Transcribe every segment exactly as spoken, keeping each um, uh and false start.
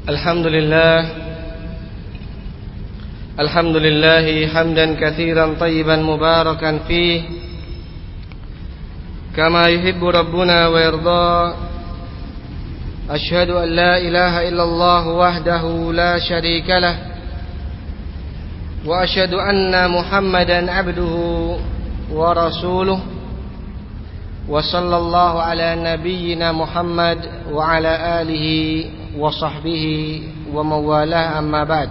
الحمد لله الحمد لله حمدا كثيرا طيبا مباركا فيه كما يحب ربنا ويرضى. أشهد أن لا إله إلا الله وحده لا شريك له، وأشهد أن محمدا عبده ورسوله، وصلى الله على نبينا محمد وعلى آله وصحبه ومن والاه، أما بعد.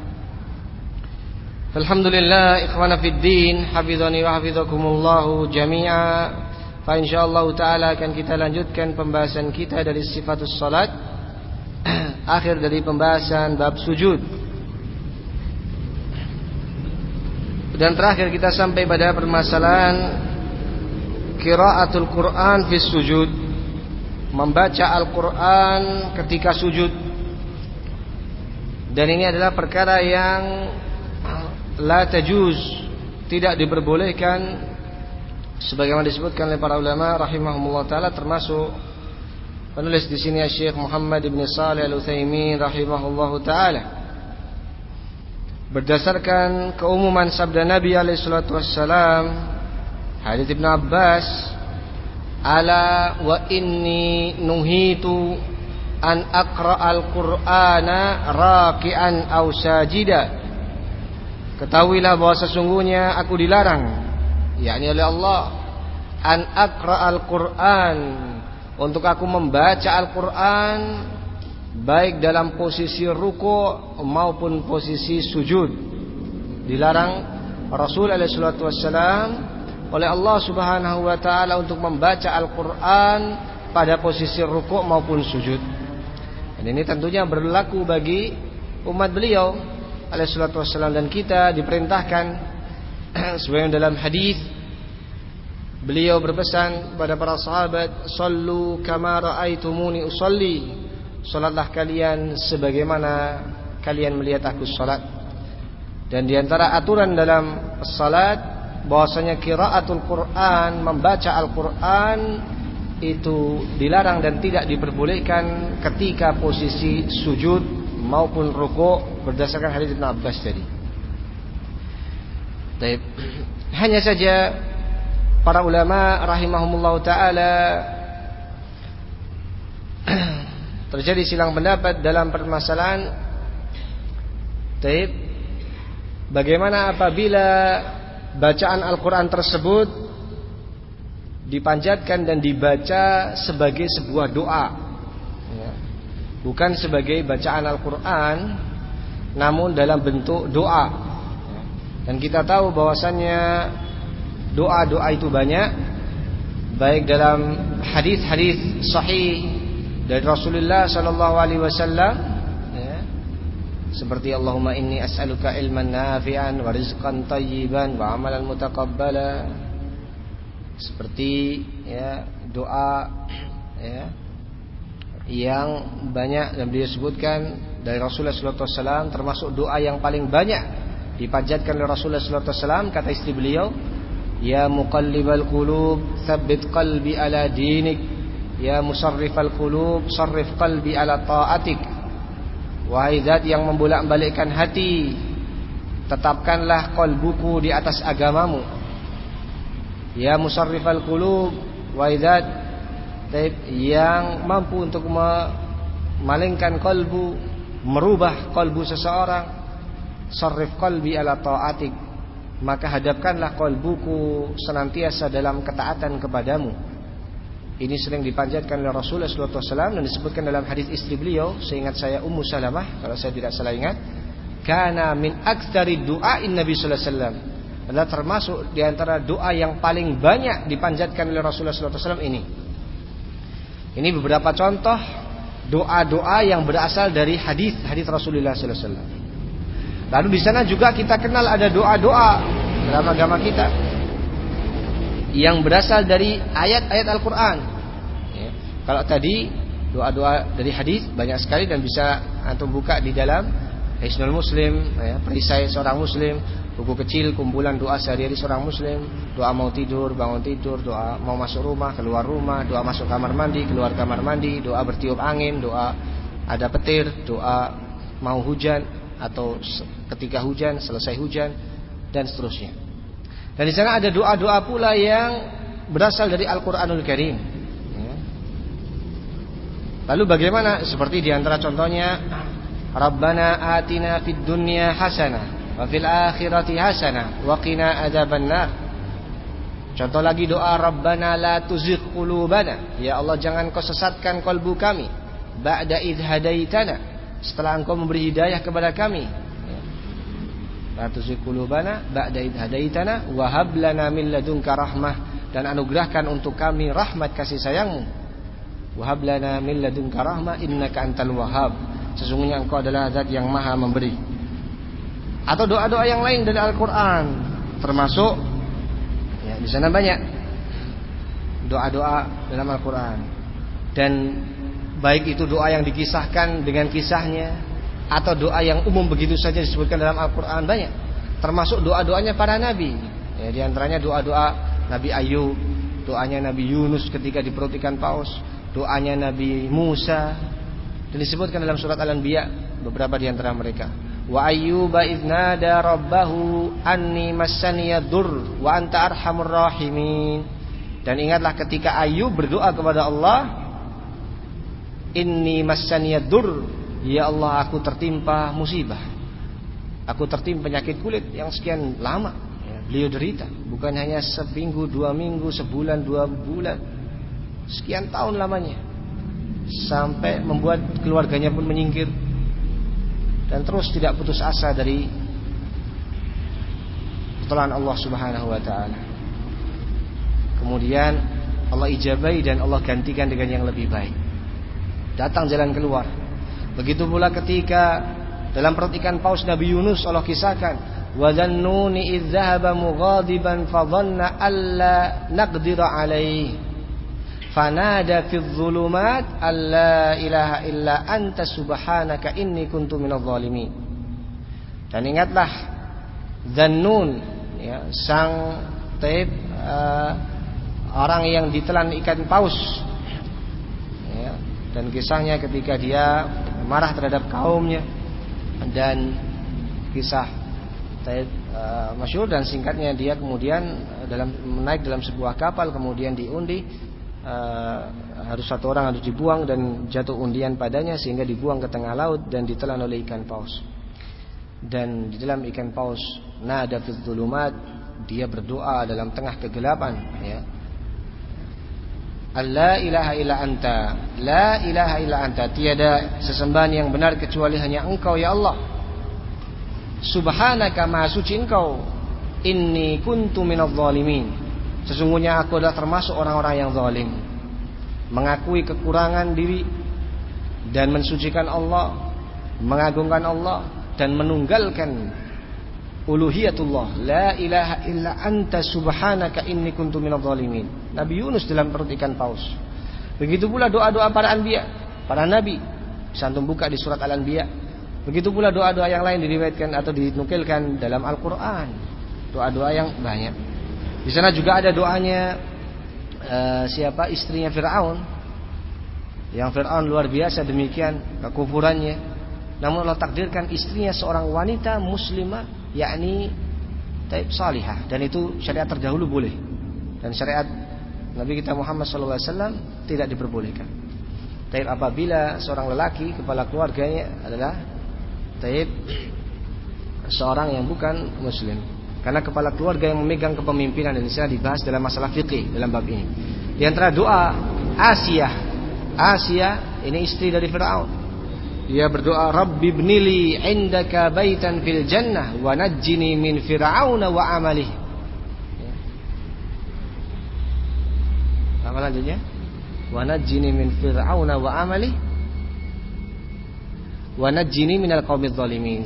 Alhamdulillah, ikhwana fid din, hafizani wa hafizakumullah jami'a. Fa insyaallah taala akan kita lanjutkan pembahasan kita dari sifatus salat, akhir dari pembahasan bab sujud. Dan terakhir kita sampai pada permasalahan qiraatul Quran fi sujud, membaca Al-Quran ketika sujud. Dan ini adalah perkara yang la tajuz, tidak diperbolehkan, sebagaimana disebutkan oleh para ulama rahimahumullah taala, termasuk penulis di sini Syekh Muhammad bin Shalih Al-Utsaimin rahimahullahu taala, berdasarkan keumuman sabda Nabi alaihi salatu wassalam, hadits Ibnu Abbas, ala wa inni nuhitu an aqra'al qur'ana raki'an aw sajida. Ketahuilah bahwa sesungguhnya aku dilarang, yakni oleh Allah, an aqra'al qur'an, untuk aku membaca Al-Qur'an baik dalam posisi ruku' maupun posisi sujud. Dilarang Rasul alaihi salatu wassalam oleh Allah Subhanahu wa taala untuk membaca Al-Qur'an pada posisi rukuk maupun sujud. Dan ini tentunya berlaku bagi umat beliau alaihi salatu wassalam, dan kita diperintahkan sebagaimana dalam hadis beliau berpesan kepada para sahabat, "Shallu kama raaitumuni usolli." Salatlah kalian sebagaimana kalian melihat aku salat. Dan di antara aturan dalam salat bahwasanya qiraatul Quran, membaca Al-Quran itu dilarang dan tidak diperbolehkan ketika posisi sujud maupun rukuk, berdasarkan hadits Ibnu Abbas tadi. Baik. Hanya saja para ulama rahimahumullah taala terjadi silang pendapat dalam permasalahan baik, bagaimana apabila bacaan Al-Quran tersebut dipanjatkan dan dibaca sebagai sebuah doa, ya, bukan sebagai bacaan Al-Quran, namun dalam bentuk doa. Dan kita tahu bahwasannya doa-doa itu banyak, baik dalam hadis-hadis sahih dari Rasulullah sallallahu alaihi wasallam, ya, seperti Allahumma inni as'aluka ilman nafi'an wa rizqan thayyiban wa amalan mutaqabbala, seperti ya doa ya yang banyak dan beliau sebutkan dari Rasulullah sallallahu alaihi wasallam, termasuk doa yang paling banyak dipanjatkan oleh Rasulullah sallallahu alaihi wasallam, kata istri beliau, ya muqallibal qulub tsabbit qalbi ala dinik, ya musarrifal qulub sarrif qalbi ala taatik. Wahai zat yang membolak-balikkan hati, tetapkanlah qalbuku di atas agamamu. Ya musarrifal qulub, wahai zat yang mampu untuk memalingkan kalbu, merubah kalbu seseorang, sarrif qalbi ala taatik, maka hadapkanlah kalbuku senantiasa dalam ketaatan kepadamu. Ini sering dipanjatkan oleh Rasulullah sallallahu alaihi wasallam dan disebutkan dalam hadis istri beliau, seingat saya Ummu Salamah kalau saya tidak salah ingat, kana min aktsari du'ain Nabi sallallahu alaihi wasallam, adalah termasuk di antara doa yang paling banyak dipanjatkan oleh Rasulullah sallallahu alaihi wasallam ini. Ini beberapa contoh doa-doa yang berasal dari hadis-hadis Rasulullah sallallahu alaihi wasallam. Lalu di sana juga kita kenal ada doa-doa dalam agama kita yang berasal dari ayat-ayat Al-Quran. Ya. Kalau tadi doa-doa dari hadis banyak sekali dan bisa antum buka di dalam Hisnul Muslim, ya, perisai seorang Muslim, buku kecil kumpulan doa sehari-hari seorang Muslim, doa mau tidur, bangun tidur, doa mau masuk rumah, keluar rumah, doa masuk kamar mandi, keluar kamar mandi, doa bertiup angin, doa ada petir, doa mau hujan, atau ketika hujan, selesai hujan, dan seterusnya. Dan di sana ada doa-doa pula yang berasal dari Al-Qur'anul Karim. Lalu bagaimana? Seperti di antara contohnya, Rabbana atina fid dunya hasanah wa fil akhirati hasanah wa qina adzabannar. Contoh lagi doa Rabbana la tuzigh qulubana, ya Allah jangan kau sesatkan kalbu kami, ba'da idh hadaitana, setelah engkau memberi hidayah kepada kami. La tuzigh qulubana ba'da idh hadaitana wa hab lana min ladunka rahmah, dan anugerahkan untuk kami rahmat kasih sayangmu. Wa hab lana min ladunka rahmah innaka antal wahhab, sesungguhnya engkau adalah zat yang maha memberi. Atau doa-doa yang lain dari Al-Qur'an, termasuk ya, di sana banyak doa-doa dalam Al-Qur'an. Dan baik itu doa yang dikisahkan dengan kisahnya, atau doa yang umum begitu saja disebutkan dalam Al-Qur'an banyak. Termasuk doa-doanya para nabi. Ya, di antaranya doa-doa Nabi Ayub, doanya Nabi Yunus ketika di perut ikan paus, doanya Nabi Musa, dan disebutkan dalam surat Al-Anbiya beberapa di antara mereka. Wa ayyuba idznada rabbahu anni massaniyadur wa anta arhamur rahimin. Dan ingatlah ketika Ayub berdoa kepada Allah, inni massaniyadur, ya Allah aku tertimpa musibah, aku tertimpa penyakit kulit yang sekian lama. Ya, beliau derita, bukan hanya seminggu, dua minggu, sebulan, dua bulan, sekian tahun lamanya, sampai membuat keluarganya pun menyingkir, dan terus tidak putus asa dari pertolongan Allah Subhanahu wa taala. Kemudian Allah ijabai dan Allah gantikan dengan yang lebih baik, datang jalan keluar. Begitu pula ketika dalam perut ikan paus Nabi Yunus, Allah kisahkan, wa dhannuni idz dhahaba mughadiban fa dhanna alla naqdira alaihi fanada fi dhulumat alla ilaha illa anta subhanaka inni kuntu minadh dhalimin. Dan ingatlah Dhannun, ya, sang taib, uh, orang yang ditelan ikan paus, ya, dan kisahnya ketika dia marah terhadap kaumnya, dan kisah taib uh, masyhur dan singkatnya, dia kemudian uh, dalam menaik dalam sebuah kapal, kemudian diundi, uh, harus satu orang harus dibuang, dan jatuh undian padanya sehingga dibuang ke tengah laut dan ditelan oleh ikan paus. Dan di dalam ikan paus, nada fi dzulumat, dia berdoa dalam tengah kegelapan, ya, alla ilaha illa anta, la ilaha illa anta, tiada sesembahan yang benar kecuali hanya engkau ya Allah, subhanaka maha suci engkau, inni kuntu minadh dhalimin, sesungguhnya aku adalah termasuk orang-orang yang zalim. Mengakui kekurangan diri dan mensucikan Allah, mengagungkan Allah, dan menunggalkan uluhiyatullah, la ilaha illa anta subhanaka inni kuntu minadh dhalimin. Nabi Yunus dalam perut ikan paus. Begitu pula doa-doa para anbiya, para nabi, bisa antum buka di surat Al-Anbiya. Begitu pula doa-doa yang lain diriwayatkan atau dinukilkan dalam Al-Qur'an, doa-doa yang banyak. Di sana juga ada doanya uh, siapa istrinya Fir'aun, yang Fir'aun luar biasa demikian kekufurannya, namun Allah takdirkan istrinya seorang wanita muslimah, yakni taib salihah, dan itu syariat terdahulu boleh, dan syariat Nabi kita Muhammad shallallahu alaihi wasallam tidak diperbolehkan. Taib apabila seorang lelaki kepala keluarganya adalah taib seorang yang bukan muslim, karena kepala keluarga yang memegang kepemimpinan, dan bisa dibahas dalam masalah fikih dalam bab ini. Di antara doa Asia, Asia ini istri dari Fir'aun, dia berdoa, Rabbi ibnili indaka baitan fil jannah wa najjini min fir'auna wa amalihi. Apa lanjutnya? Wa najjini min fir'auna wa amalihi wa najjini minal qaumidz zalimin.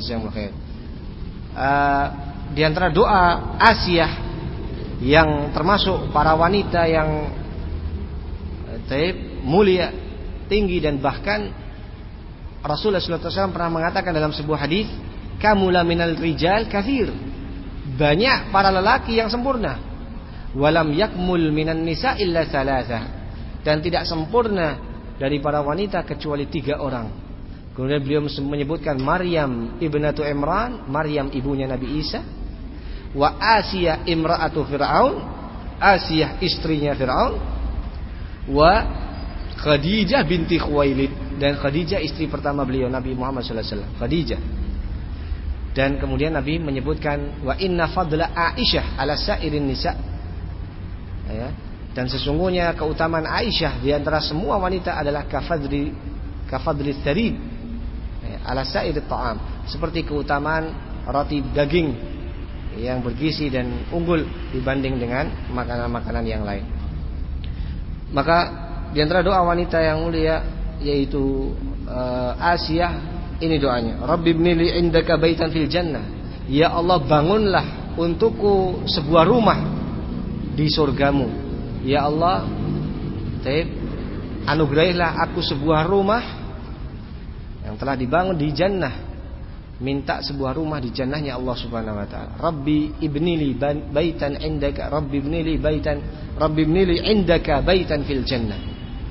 Uh, di antara doa Asia yang termasuk para wanita yang taib, mulia, tinggi, dan bahkan Rasulullah shallallahu alaihi wasallam pernah mengatakan dalam sebuah hadis, kamula minal rijal kathir, banyak para lelaki yang sempurna, walam yakmul minan nisa illa thalatha, dan tidak sempurna dari para wanita kecuali tiga orang. Kemudian beliau menyebutkan Maryam ibnatu Imran, Maryam ibunya Nabi Isa. Wa Asiyah imra'atu Fir'aun, Asiyah istrinya Fir'aun. Wa Khadijah binti Khuwailid, dan Khadijah istri pertama beliau Nabi Muhammad sallallahu alaihi wasallam, Khadijah. Dan kemudian Nabi menyebutkan wa inna fadla Aisyah ala sa'irin nisa. Ya. Dan sesungguhnya keutamaan Aisyah di antara semua wanita adalah kafadri kafadri tharid ya, ala sa'ir ta'am, seperti keutamaan roti daging yang bergizi dan unggul dibanding dengan makanan-makanan yang lain. Maka di antara doa wanita yang mulia yaitu uh, Asiyah, ini doanya, Rabbi ibnili indaka baitan fil jannah. Ya Allah, bangunlah untukku sebuah rumah di surgamu. Ya Allah, taib, anugerahilah aku sebuah rumah yang telah dibangun di jannah. Minta sebuah rumah di jannahnya Allah Subhanahu wa taala. Rabbi ibnili baitan indaka, Rabbi ibnili baitan, Rabbi ibnili indaka baitan fil jannah.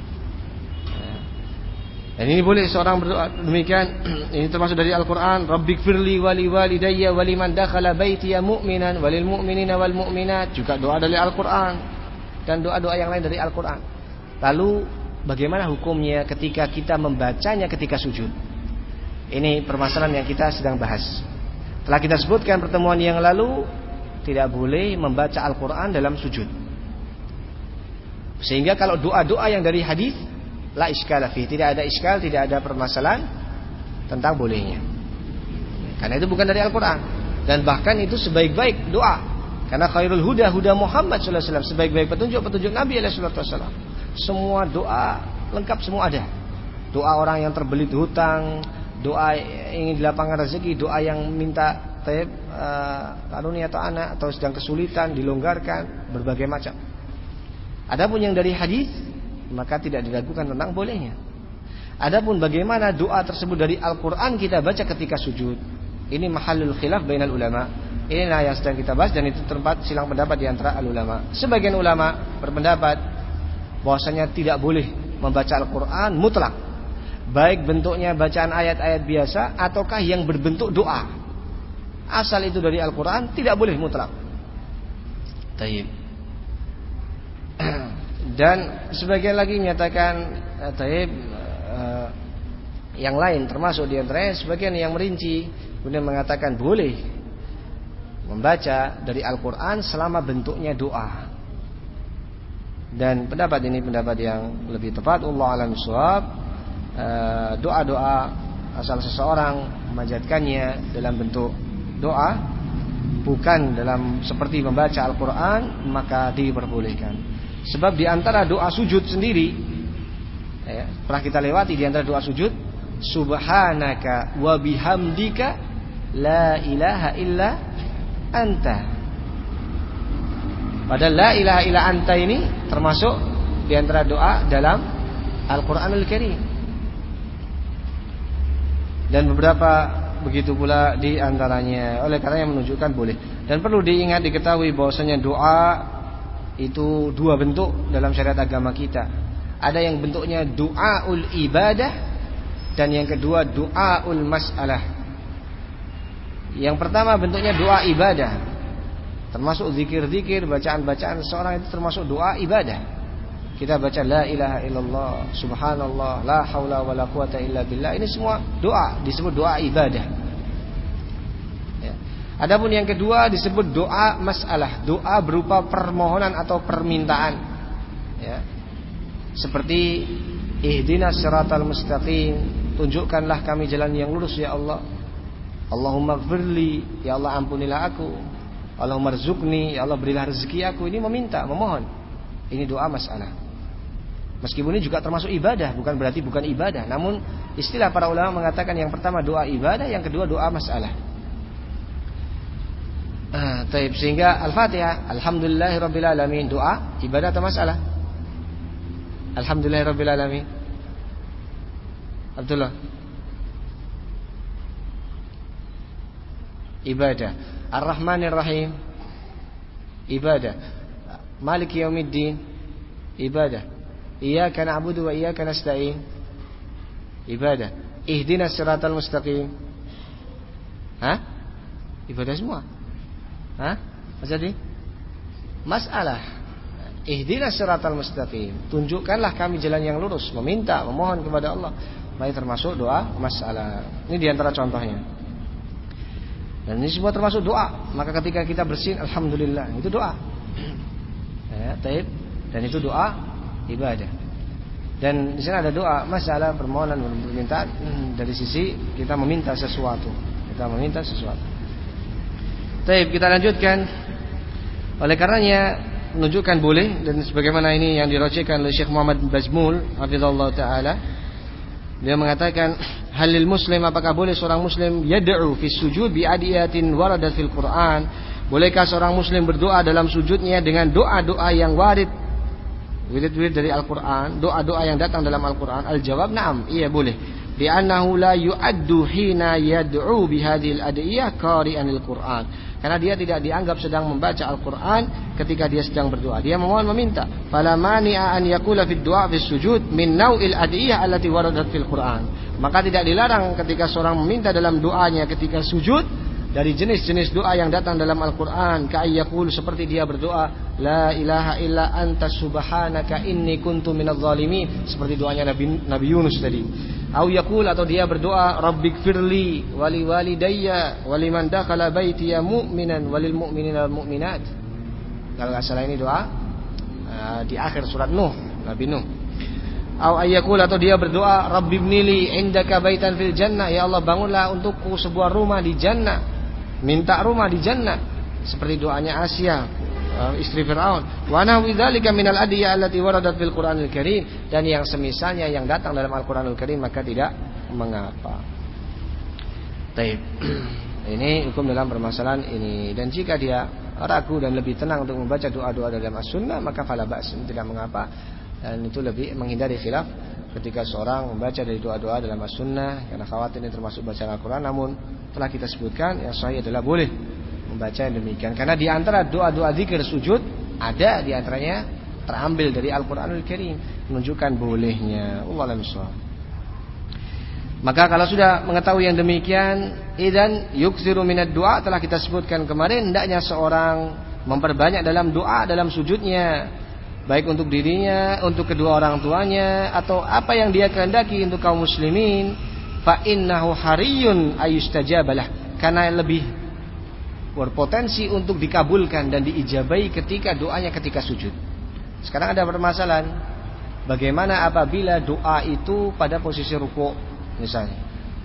Dan ini boleh seorang berdoa demikian. Ini termasuk dari Al-Quran. Rabbighfirli wali walidayya waliman dakhala baitiya mu'minan walil mu'minina wal mu'minat. Juga doa dari Al-Quran. Dan doa-doa yang lain dari Al-Quran. Lalu bagaimana hukumnya ketika kita membacanya ketika sujud? Ini permasalahan yang kita sedang bahas. Telah kita sebutkan pertemuan yang lalu, tidak boleh membaca Al-Quran dalam sujud. Sehingga kalau doa-doa yang dari hadis, la iskala fi, tidak ada iskal, tidak ada permasalahan tentang bolehnya. Karena itu bukan dari Al-Quran. Dan bahkan itu sebaik-baik doa. Karena khairul huda huda Muhammad sallallahu alaihi wasallam, sebaik-baik petunjuk petunjuk Nabi alaihi wasallam. Semua doa lengkap, semua ada. Doa orang yang terbelit hutang, doa ingin dilapangkan rezeki, doa yang minta taib, uh, karunia atau anak, atau sedang kesulitan dilonggarkan, berbagai macam. Adapun yang dari hadis, maka tidak diragukan tentang bolehnya. Adapun bagaimana doa tersebut dari Al-Quran kita baca ketika sujud, ini mahallul khilaf bainal ulama. Inilah yang sedang kita bahas, dan itu tempat silang pendapat di antara al-ulama. Sebagian ulama berpendapat bahwasanya tidak boleh membaca Al-Quran mutlak, baik bentuknya bacaan ayat-ayat biasa ataukah yang berbentuk doa. Asal itu dari Al-Quran, tidak boleh mutlak. Taib. Dan sebagian lagi menyatakan taib, uh, yang lain termasuk di antaranya sebagian yang merinci, kemudian mengatakan boleh membaca dari Al-Quran selama bentuknya doa. Dan pendapat ini pendapat yang lebih tepat, Allah alam shawab. uh, Doa-doa asal seseorang memanjatkannya dalam bentuk doa, bukan dalam seperti membaca Al-Quran, maka diperbolehkan. Sebab di antara doa sujud sendiri, ya, pernah kita lewati di antara doa sujud, Subhanaka wa bihamdika la ilaha illa anta. Padahal la ilaha illa anta ini termasuk di antara doa dalam Al-Quranul Karim. Dan beberapa begitu pula di antaranya. Oleh karena yang menunjukkan boleh. Dan perlu diingat, diketahui bahwasanya doa itu dua bentuk dalam syariat agama kita. Ada yang bentuknya du'aul ibadah, dan yang kedua du'aul mas'alah. Yang pertama bentuknya doa ibadah, termasuk zikir-zikir, bacaan-bacaan seorang itu termasuk doa ibadah. Kita baca la ilaha illallah, subhanallah, la haula wala quwata illa billah. Ini semua doa, disebut doa ibadah. Adapun yang kedua disebut doa masalah, doa berupa permohonan atau permintaan, ya. Seperti ihdinas siratal mustaqim, tunjukkanlah kami jalan yang lurus ya Allah. Allahumma gfirli, ya Allah ampunilah aku. Allahumma rzuqni, ya Allah berilah rezeki aku. Ini meminta, memohon. Ini doa masalah. Meskipun ini juga termasuk ibadah, bukan berarti bukan ibadah. Namun istilah para ulama mengatakan yang pertama doa ibadah, yang kedua doa masalah. Ah, taib. Sehingga Al-Fatihah, alhamdulillahirabbil alamin, doa ibadah atau masalah? Alhamdulillahirabbil alamin. Abdullah. Ibadah. Ar-Rahmanir Rahim, ibadah. Maliki yaumiddin, ibadah. Iyyaka na'budu wa iyyaka nasta'in, ibadah. Ihdinas siratal mustaqim. Hah? Ibadah semua. Hah? Mas jadi? Masalah. Ihdinas siratal mustaqim. Tunjukkanlah kami jalan yang lurus. Meminta, memohon kepada Allah. Baik termasuk doa masalah. Ini diantara contohnya. Dan ini semua termasuk doa. Maka ketika kita bersin, alhamdulillah, itu doa. Ya, taib. Dan itu doa ibadah. Dan di sana ada doa masalah permohonan permintaan hmm, dari sisi kita meminta sesuatu. Kita meminta sesuatu. Taib, kita lanjutkan. Oleh karenanya menunjukkan boleh, dan sebagaimana ini yang dirajihkan oleh Syekh Muhammad Bazmul hafizallahu taala, dia mengatakan halil muslim, apakah boleh seorang muslim yad'u fi sujud bi adiyatin waradat fil Quran? Bolehkah seorang muslim berdoa dalam sujudnya dengan doa-doa yang warid, wirid-wirid dari Al-Quran, doa-doa yang datang dalam Al-Quran? Al-jawab na'am, iya boleh. Li'annahu la yu'addu hina yad'u bihadhil adiyah qari'an al-Quran. Karena dia tidak dianggap sedang membaca Al-Quran ketika dia sedang berdoa. Dia memohon meminta. Fala mani'a an yaqula fid du'a fis sujud min naw'il adiyah allati waradat fil Quran. Maka tidak dilarang ketika seorang meminta dalam doanya ketika sujud dari jenis-jenis doa yang datang dalam Al-Quran. Ka'ayyakul, seperti dia berdoa la ilaha illa anta subhanaka inni kuntu minadh zalimin, seperti doanya Nabi, Nabi Yunus tadi. Au yakul, atau dia berdoa rabbighfirli wali walidayya waliman dakhala baitiya mu'minan walil mu'minina wal mu'minat. Kalau enggak salah ini doa uh, di akhir surat Nuh, Nabi Nuh. Au ayyakul, atau dia berdoa rabbibnili indaka baitan fil jannah, ya Allah bangunlah untukku sebuah rumah di jannah, minta rumah di jannah, seperti doanya Asia, istri Fir'aun. Wa nahwi dzalika minal adiyah allati waradat fil Qur'anil Karim, dan yang semisalnya yang datang dalam Al-Qur'anul Karim maka tidak mengapa. Baik. Ini hukum dalam permasalahan ini. Dan jika dia ragu dan lebih tenang untuk membaca doa-doa dalam as-sunnah, maka fala ba's, tidak mengapa. Dan itu lebih menghindari khilaf ketika seorang membaca dari doa-doa dalam as-sunnah, karena khawatir ini termasuk bacaan Al-Quran. Namun telah kita sebutkan yang sahih adalah boleh membaca yang demikian, karena di antara doa-doa zikir sujud ada di antaranya terambil dari Al-Qur'anul Karim, menunjukkan bolehnya. Wallahu a'lam. Maka kalau sudah mengetahui yang demikian, idzan yuksiru minad doa, telah kita sebutkan kemarin, hendaknya seorang memperbanyak dalam doa dalam sujudnya, baik untuk dirinya, untuk kedua orang tuanya, atau apa yang dia kehendaki untuk kaum muslimin. Fa innahu hariyun ayustajabalah, karena lebih berpotensi untuk dikabulkan dan diijabai ketika doanya ketika sujud. Sekarang ada permasalahan, bagaimana apabila doa itu pada posisi ruku' misalnya?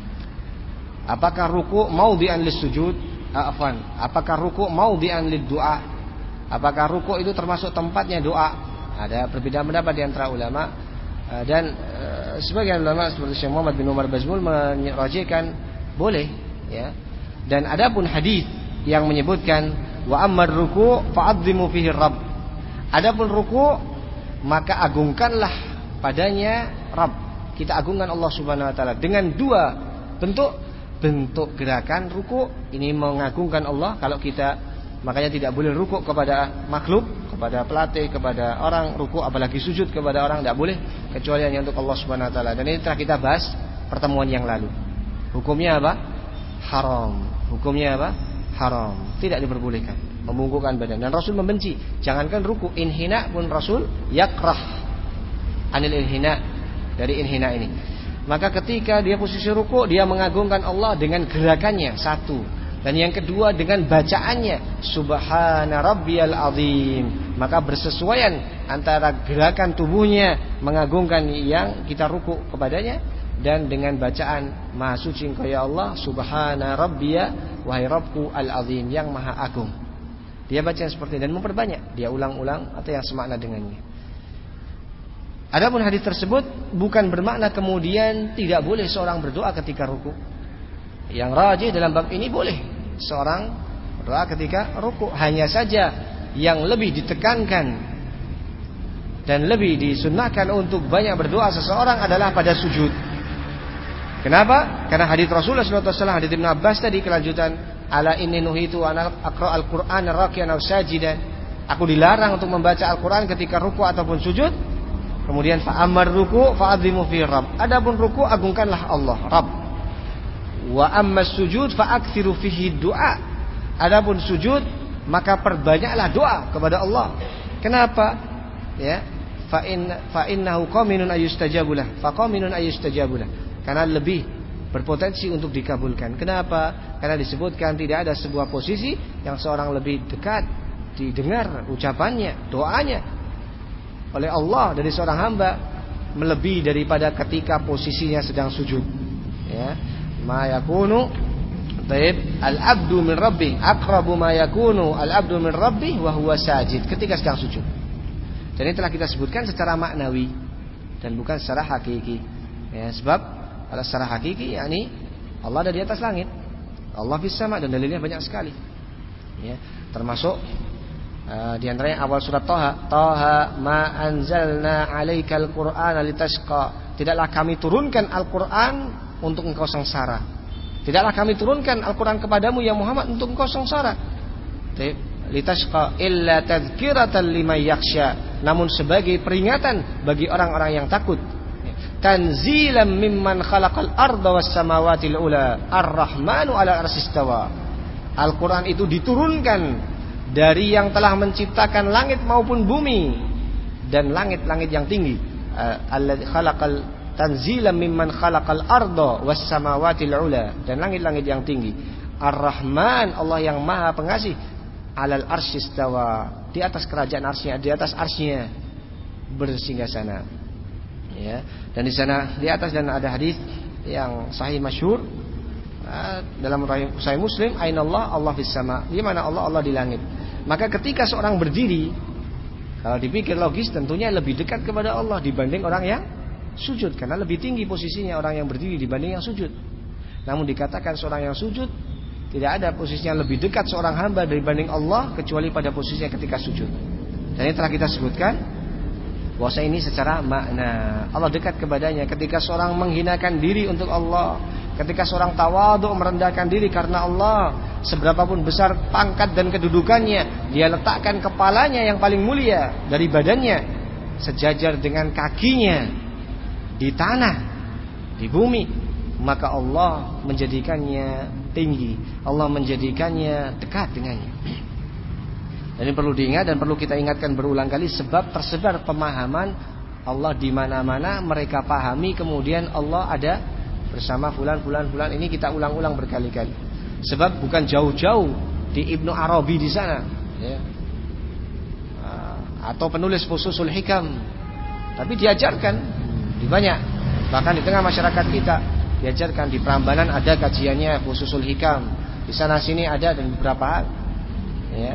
Apakah ruku' maudhi'an lis-sujud? Afwan, apakah ruku' maudhi'an lid-du'a? Apakah ruku' itu termasuk tempatnya doa? Ada perbedaan pendapat di antara ulama, dan sebagian ulama seperti Syekh Muhammad bin Umar Bazmul merajihkan boleh, ya. Dan adapun hadis yang menyebutkan wa ammar ruku' fa'azzimu fihi rabb, adapun ruku' maka agungkanlah padanya Rabb, kita agungkan Allah Subhanahu wa taala dengan dua bentuk. Bentuk gerakan ruku' ini mengagungkan Allah, kalau kita, makanya tidak boleh ruku' kepada makhluk, kepada pelatih, kepada orang. Ruku' apalagi sujud kepada orang tidak boleh, kecuali hanya untuk Allah Subhanahu wa taala. Dan ini telah kita bahas pertemuan yang lalu. Hukumnya apa? Haram. Hukumnya apa? Haram. Tidak diperbolehkan membungkukkan badan, dan Rasul membenci. Jangankan ruku', inhina pun Rasul yakrah anil inhina, dari inhina ini. Maka ketika dia posisi ruku', dia mengagungkan Allah dengan gerakannya satu, dan yang kedua dengan bacaannya subhana rabbiyal azim. Maka bersesuaian antara gerakan tubuhnya mengagungkan yang kita ruku' kepadanya, dan dengan bacaan maha suci engkau ya Allah, subhana rabbiya, wahai Rabbku al-azim, yang maha agung. Dia baca seperti ini dan memperbanyak, dia ulang-ulang atau yang semakna dengannya. Adapun hadis tersebut bukan bermakna kemudian tidak boleh seorang berdoa ketika ruku'. Yang rajih dalam bab ini boleh seorang berdoa ketika ruku'. Hanya saja yang lebih ditekankan dan lebih disunnahkan untuk banyak berdoa seseorang adalah pada sujud. Kenapa? Karena hadis Rasulullah sallallahu alaihi wasallam, hadis Ibnu Abbas tadi, kelanjutan, ala inni nuhitu an aqra al-Qur'an raki'an aw sajidan. Aku dilarang untuk membaca Al-Qur'an ketika ruku' ataupun sujud. Kemudian fa ammar ruku' fa'adzimu fi rabb. Adapun ruku' agungkanlah Allah, Rabb. Wa ammas sujud fa'aktsiru fihi du'a. Adapun sujud maka perbanyaklah doa kepada Allah. Kenapa? Ya. Fa in fa innahu qaminun ayustajabulah. Fa qaminun ayustajabulah. Karena lebih berpotensi untuk dikabulkan. Kenapa? Karena disebutkan tidak ada sebuah posisi yang seorang lebih dekat didengar ucapannya, doanya oleh Allah dari seorang hamba melebihi daripada ketika posisinya sedang sujud. Ya, ma yakunu taib al-abdu min rabbih aqrabu ma yakunu al-abdu min rabbih wa huwa sajid, ketika sedang sujud. Dan ini telah kita sebutkan secara maknawi dan bukan secara hakiki. Ya, sebab kalau secara hakiki yakni Allah ada di atas langit. Allah fis sama, dan dalilnya banyak sekali. Ya, termasuk Uh, di antaranya awal surat Toha, Toha ma anzalna alaikal Qur'ana litashqa. Tidaklah kami turunkan Al-Quran untuk engkau sengsara. Tidaklah kami turunkan Al-Quran kepadamu ya Muhammad untuk engkau sengsara. Litashqa illa tadhkiratan liman yakhsha. Namun sebagai peringatan bagi orang-orang yang takut. Tanzilan mimman khalaqal arda was samawati al-ula. Ar-Rahmanu 'ala arsy istawa. Al-Quran itu diturunkan dari yang telah menciptakan langit maupun bumi dan langit-langit yang tinggi. Alladzi khalaqal tanzilan mimman khalaqal arda was samawati al-ula, dan langit-langit yang tinggi. Ar-Rahman, Allah yang Maha Pengasih, 'alal arsy istawa, di atas kerajaan arsy-Nya, di atas arsy-Nya bersinggasana. Ya, dan di sana di atas dan ada hadis yang sahih masyhur dalam Sahih Muslim, ainallah Allah fis sama, di mana Allah Allah di langit. Maka ketika seorang berdiri, kalau dipikir logis tentunya lebih dekat kepada Allah dibanding orang yang sujud, karena lebih tinggi posisinya orang yang berdiri dibanding yang sujud. Namun dikatakan seorang yang sujud tidak ada posisinya lebih dekat seorang hamba dibanding Allah kecuali pada posisinya ketika sujud. Dan ini telah kita sebutkan bahwa ini secara makna Allah dekat kepadanya ketika seorang menghinakan diri untuk Allah, ketika seorang tawadhu merendahkan diri karena Allah, seberapapun besar pangkat dan kedudukannya, dia letakkan kepalanya yang paling mulia dari badannya sejajar dengan kakinya di tanah, di bumi, maka Allah menjadikannya tinggi, Allah menjadikannya dekat dengannya. Dan ini perlu diingat dan perlu kita ingatkan berulang kali, sebab tersebar pemahaman Allah di mana-mana, mereka pahami kemudian Allah ada bersama fulan fulan fulan. Ini kita ulang-ulang berkali-kali. Sebab bukan jauh-jauh di Ibnu Arabi di sana, ya, atau penulis Fususul Hikam, tapi diajarkan di banyak, bahkan di tengah masyarakat kita diajarkan. Di Prambanan ada kajiannya Fususul Hikam, di sana sini ada, dan beberapa hal. Ya.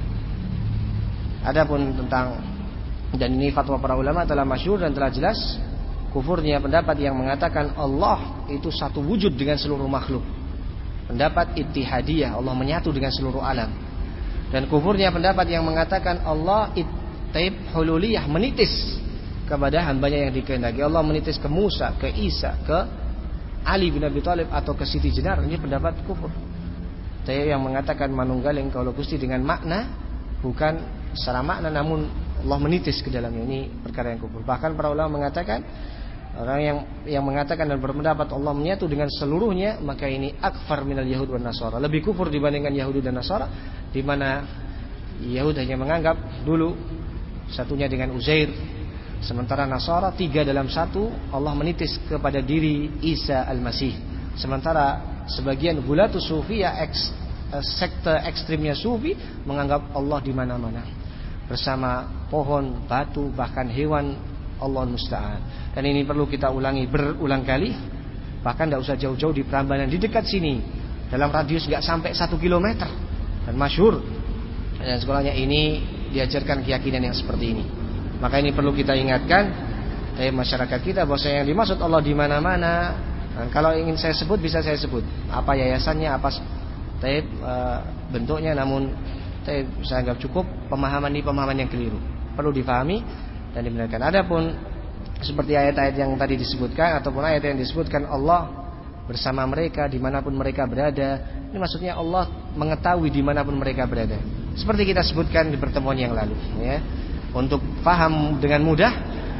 Adapun tentang, dan ini fatwa para ulama telah masyhur dan telah jelas kufurnya pendapat yang mengatakan Allah itu satu wujud dengan seluruh makhluk, pendapat ittihadiyah, Allah menyatu dengan seluruh alam. Dan kufurnya pendapat yang mengatakan Allah taib hululiyah, menitis kepada hambanya yang dikehendaki. Allah menitis ke Musa, ke Isa, ke Ali bin Abi Thalib, atau ke Siti Jenar. Ini pendapat kufur. Taib yang mengatakan manunggaling kaulo Gusti dengan makna, bukan secara makna, namun Allah menitis ke dalamnya. Ini perkara yang kufur. Bahkan para ulama mengatakan, orang yang yang mengatakan dan berpendapat Allah menyatu dengan seluruhnya, maka ini akfar minal Yahud wan Nasara, lebih kufur dibandingkan Yahudi dan Nasara, di mana Yahudi hanya menganggap dulu satunya dengan Uzair, sementara Nasara tiga dalam satu, Allah menitis kepada diri Isa Al-Masih. Sementara sebagian gulatus sufiyah, eks, sekte ekstrimnya sufi, menganggap Allah di mana-mana, bersama pohon, batu, bahkan hewan. Allah musta'an. Dan ini perlu kita ulangi berulang kali. Bahkan tidak usah jauh-jauh, di Prambanan, di dekat sini, dalam radius nggak sampai satu kilometer, dan masyhur. Dan sekolahnya ini diajarkan keyakinan yang seperti ini. Maka ini perlu kita ingatkan dari masyarakat kita bahwa yang dimaksud Allah di mana-mana. Dan kalau ingin saya sebut bisa saya sebut apa yayasannya, apa taib, e, bentuknya, namun taib, saya anggap cukup pemahaman ini pemahaman yang keliru, perlu difahami dan dibenarkan. Adapun seperti ayat-ayat yang tadi disebutkan, ataupun ayat yang disebutkan Allah bersama mereka dimanapun mereka berada, ini maksudnya Allah mengetahui dimanapun mereka berada, seperti kita sebutkan di pertemuan yang lalu, ya. Untuk paham dengan mudah,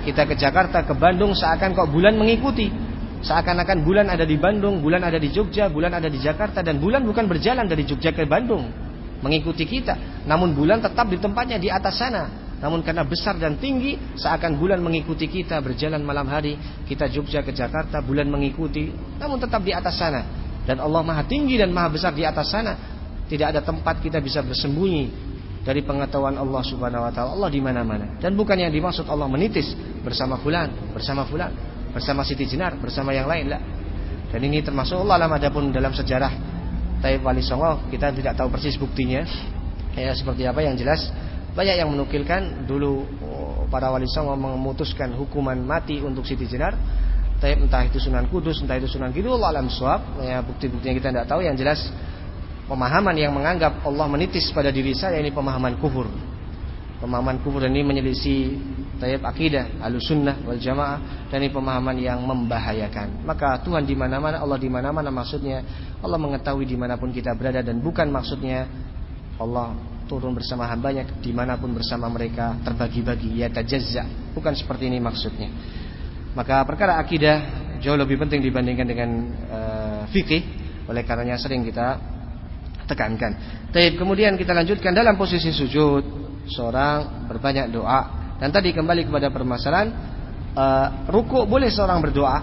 kita ke Jakarta, ke Bandung, seakan kok bulan mengikuti. Seakan-akan bulan ada di Bandung, bulan ada di Jogja, bulan ada di Jakarta. Dan bulan bukan berjalan dari Jogja ke Bandung mengikuti kita, namun bulan tetap di tempatnya di atas sana. Namun karena besar dan tinggi, seakan bulan mengikuti kita. Berjalan malam hari, kita Jogja ke Jakarta, bulan mengikuti, namun tetap di atas sana. Dan Allah maha tinggi dan maha besar di atas sana. Tidak ada tempat kita bisa bersembunyi dari pengetahuan Allah subhanahu wa ta'ala. Allah di mana-mana. Dan bukan yang dimaksud Allah menitis bersama fulan, bersama fulan, bersama Siti Jenar, bersama yang lain lah. Dan ini termasuk Allah alam. Adapun dalam sejarah Taib Wali Songo kita tidak tahu persis buktinya ya seperti apa. Yang jelas banyak yang menukilkan dulu para Wali Songo memutuskan hukuman mati untuk Siti Jenar. Taib entah itu Sunan Kudus, entah itu Sunan Kidul, Allah alam suhab. Ya, bukti-buktinya kita tidak tahu. Yang jelas pemahaman yang menganggap Allah menitis pada diri saya ini pemahaman kufur. Pemahaman kufur ini menyelisih Taib akidah Ahlussunnah wal Jamaah, dan ini pemahaman yang membahayakan. Maka Tuhan di mana-mana, Allah di mana-mana, maksudnya Allah mengetahui dimanapun kita berada, dan bukan maksudnya Allah turun bersama hambanya dimanapun bersama mereka terbagi-bagi ya tajazza. Bukan seperti ini maksudnya. Maka perkara akidah jauh lebih penting dibandingkan dengan uh, fikih. Oleh karenanya sering kita tekankan. Taib, kemudian kita lanjutkan dalam posisi sujud, seorang berbanyak doa. Dan tadi kembali kepada permasalahan uh, ruku boleh seorang berdoa.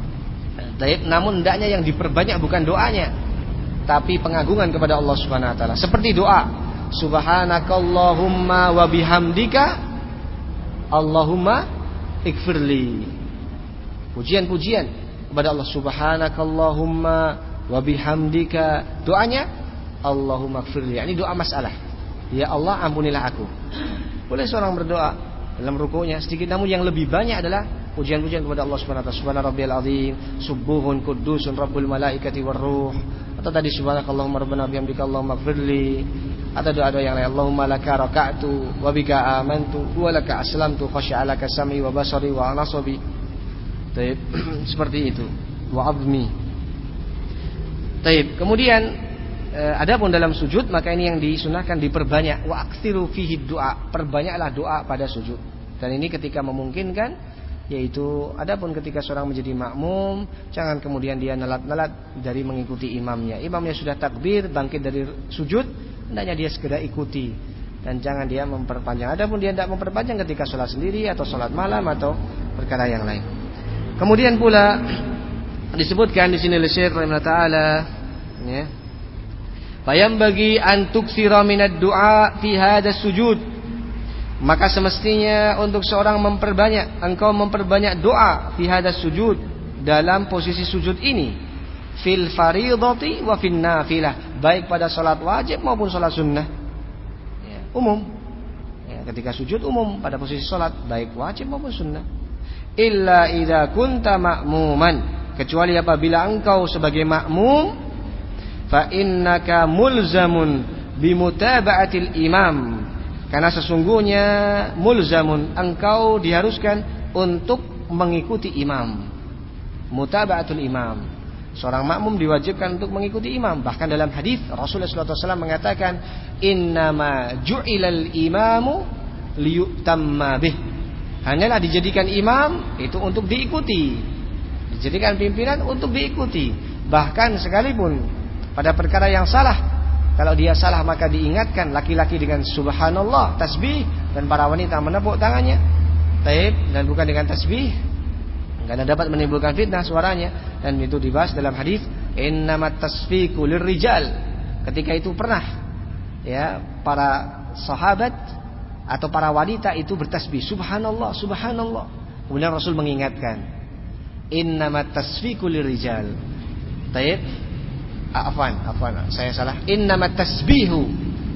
Taib, namun hendaknya yang diperbanyak bukan doanya, tapi pengagungan kepada Allah Subhanahu wa taala. Seperti doa Subhanakallahumma wa bihamdika Allahumma ikfirli. Pujian-pujian kepada Allah. Subhanakallahumma wa bihamdika. Doanya Allahumma ikfirli. Ini doa masalah. Ya Allah, ampunilah aku. Boleh seorang berdoa dalam rukunya sedikit, namun yang lebih banyak adalah pujian-pujian kepada Allah Subhanahu wa taala. Subhana rabbiyal azim, subuhun qudusun rabbul malaikati warruh. Atau tadi subhanakallahumma rabbana bihamdika Allahumma ighfirli. Atau doa-doa yang lain, Allahumma laka raka'tu wa bika amantu wa laka aslamtu khasya'alaka sam'i wa basari wa nasabi. Taib. Seperti itu. Wa 'azmi. Taib. Kemudian adapun dalam sujud, maka ini yang disunahkan diperbanyak. Wa aktsiru fihi doa, perbanyaklah doa pada sujud. Dan ini ketika memungkinkan, yaitu adapun ketika seorang menjadi makmum, jangan kemudian dia nelat-nelat dari mengikuti imamnya. Imamnya sudah takbir, bangkit dari sujud, hendaknya dia segera ikuti, dan jangan dia memperpanjang. Adapun dia tidak memperpanjang ketika sholat sendiri atau sholat malam atau perkara yang lain. Kemudian pula disebutkan di sini oleh Syekh rahimahullah taala, ya, bayam bagi antuk siraminad doa fi hadas sujud. Maka semestinya untuk seorang memperbanyak, engkau memperbanyak doa fi hadas sujud, dalam posisi sujud ini, fil faridati wa fin nafilah, baik pada salat wajib maupun salat sunnah. Ya, umum. Ya, ketika sujud umum pada posisi salat baik wajib maupun sunnah. Illa idza kunta ma'muman, kecuali apabila engkau sebagai makmum, fa innaka mulzamun bimutaba'atil imam, karena sesungguhnya mulzamun, engkau diharuskan untuk mengikuti imam. Mutaba'atul imam, seorang makmum diwajibkan untuk mengikuti imam. Bahkan dalam hadis Rasulullah shallallahu alaihi wasallam mengatakan, innama ju'ilal imamu liyutamma bih, hanyalah dijadikan imam itu untuk diikuti, dijadikan pimpinan untuk diikuti. Bahkan sekalipun pada perkara yang salah, kalau dia salah maka diingatkan, laki-laki dengan subhanallah, tasbih, dan para wanita menepuk tangannya. Taib, dan bukan dengan tasbih, karena dapat menimbulkan fitnah suaranya. Dan itu dibahas dalam hadis innamat tasfiqu lirrijal. Ketika itu pernah ya para sahabat atau para wanita itu bertasbih subhanallah, subhanallah. Kemudian Rasul mengingatkan, innamat tasfiqu lirrijal. Taib, Afwan, afwan, saya salah. Innamat tasbihu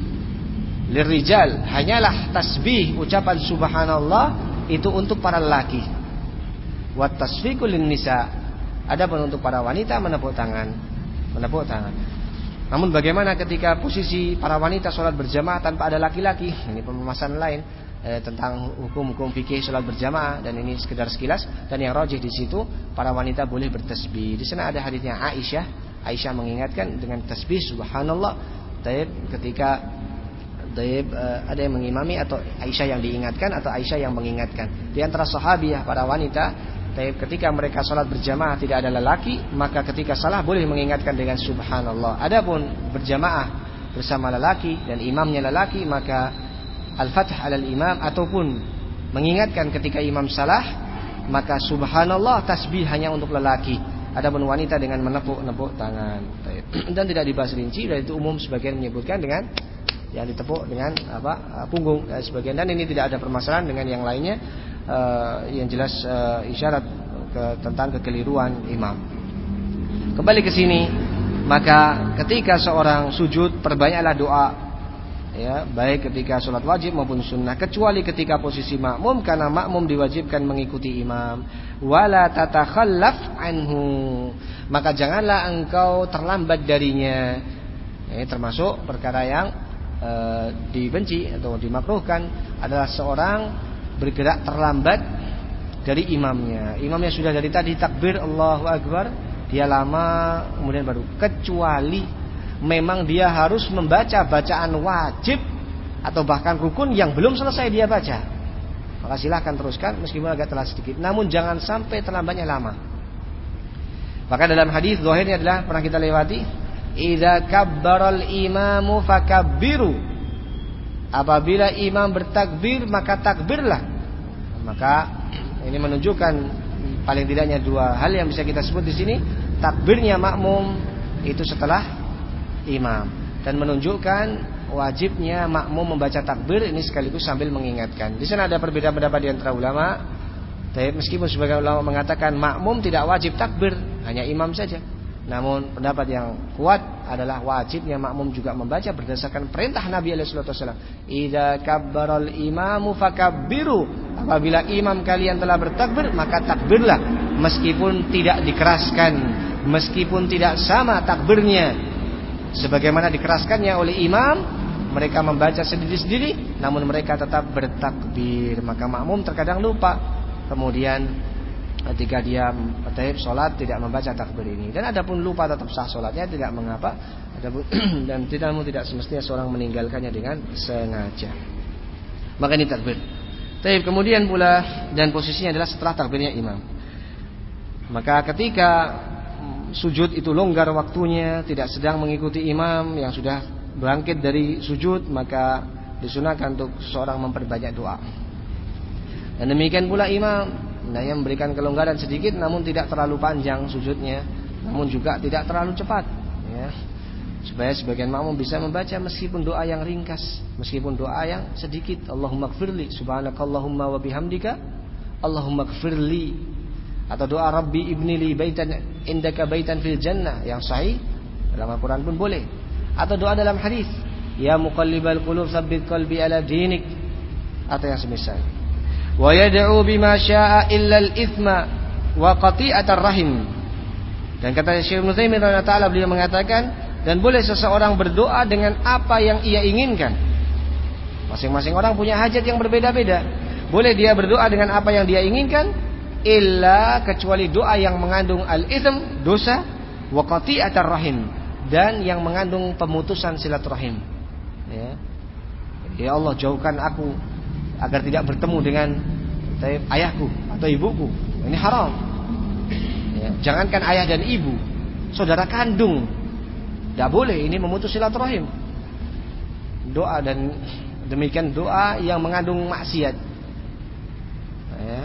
lirrijal, hanyalah tasbih, ucapan subhanallah itu untuk para lelaki. Wat tasfiqu linnisa, adapun untuk para wanita menepuk tangan, menepuk tangan. Namun bagaimana ketika posisi para wanita sholat berjamaah tanpa ada laki-laki? Ini pembahasan lain eh, tentang hukum-hukum fikih sholat berjamaah, dan ini sekedar sekilas. Dan yang rajih di situ para wanita boleh bertasbih. Di sana ada hadisnya Aisyah. Aisyah mengingatkan dengan tasbih subhanallah. Taib, ketika Taib, uh, ada yang mengimami atau Aisyah yang diingatkan atau Aisyah yang mengingatkan. Di antara sahabiah para wanita, taib, ketika mereka sholat berjamaah tidak ada lelaki, maka ketika salah boleh mengingatkan dengan subhanallah. Adapun berjamaah bersama lelaki dan imamnya lelaki, maka al-fath alal imam ataupun mengingatkan ketika imam salah, maka subhanallah tasbih hanya untuk lelaki. Adapun wanita dengan menepuk-nepuk tangan. Taib. Dan tidak dibahas rinci, dan itu umum sebagian menyebutkan dengan yang ditepuk dengan apa punggung dan sebagian, dan ini tidak ada permasalahan dengan yang lainnya. Uh, yang jelas uh, isyarat ke, tentang kekeliruan imam. Kembali ke sini, maka ketika seorang sujud perbanyaklah doa, ya, baik ketika sholat wajib maupun sunnah, kecuali ketika posisi makmum, karena makmum diwajibkan mengikuti imam. Wala tatakhallaf anhu, maka janganlah engkau terlambat darinya. Ini termasuk perkara yang e, dibenci atau dimakruhkan adalah seorang bergerak terlambat dari imamnya. Imamnya sudah dari tadi takbir Allahu Akbar, dia lama kemudian baru, kecuali memang dia harus membaca bacaan wajib atau bahkan rukun yang belum selesai dia baca, maka silahkan teruskan meskipun agak telat sedikit, namun jangan sampai terlambatnya lama. Maka dalam hadis zahirnya adalah pernah kita lewati, idza kabbaral imamu fakabbiru, apabila imam bertakbir maka takbirlah. Maka ini menunjukkan paling tidaknya dua hal yang bisa kita sebut di sini. Takbirnya makmum itu setelah imam, dan menunjukkan wajibnya makmum membaca takbir ini sekaligus sambil mengingatkan. Di sana ada perbedaan pendapat di antara ulama. Tapi meskipun sebagian ulama mengatakan makmum tidak wajib takbir, hanya imam saja. Namun pendapat yang kuat adalah wajibnya makmum juga membaca berdasarkan perintah Nabi alaihi wasallam. Idza kabbaral imamu fakabbiru, apabila imam kalian telah bertakbir maka takbirlah, meskipun tidak dikeraskan, meskipun tidak sama takbirnya sebagaimana dikeraskannya oleh imam. Mereka membaca sendiri-sendiri namun mereka tetap bertakbir. Maka makmum terkadang lupa, kemudian ketika dia taib sholat tidak membaca takbir ini, dan adapun lupa tetap sah sholatnya, tidak mengapa. Adapun dan tidak tidak semestinya seorang meninggalkannya dengan sengaja. Maka ini takbir. Taib, kemudian pula dan posisinya adalah setelah takbirnya imam. Maka ketika sujud itu longgar waktunya, tidak sedang mengikuti imam yang sudah bangkit dari sujud, maka disunahkan untuk seorang memperbanyak doa. Dan demikian pula imam, nah, yang memberikan kelonggaran sedikit namun tidak terlalu panjang sujudnya, namun juga tidak terlalu cepat, ya, supaya sebagian makmum bisa membaca meskipun doa yang ringkas, meskipun doa yang sedikit. Allahumma gfirli subhanakallahumma wa bihamdika Allahumma gfirli, atau doa Rabbi ibnili baitan indaka baitan fil jannah yang sahih dalam Al-Quran pun boleh, atau doa dalam hadis ya muqallibal qulub tsabbit qalbi ala dinik, atau yang semisal. Wa yad'u bima syaa illa al-itsma wa qati'atar rahim. Dan kata Syekh Ibnu Taimiyah radhiyallahu taala, beliau mengatakan, dan boleh seseorang berdoa dengan apa yang ia inginkan. Masing-masing orang punya hajat yang berbeda-beda. Boleh dia berdoa dengan apa yang dia inginkan, illa kecuali doa yang mengandung al-itsm, dosa, wa qati'atar rahim, dan yang mengandung pemutusan silaturahim. Ya. Ya Allah, jauhkan aku agar tidak bertemu dengan ayahku atau ibuku. Ini haram, ya, jangankan ayah dan ibu, saudara kandung tidak boleh. Ini memutus silaturahim. Doa dan demikian doa yang mengandung maksiat, ya,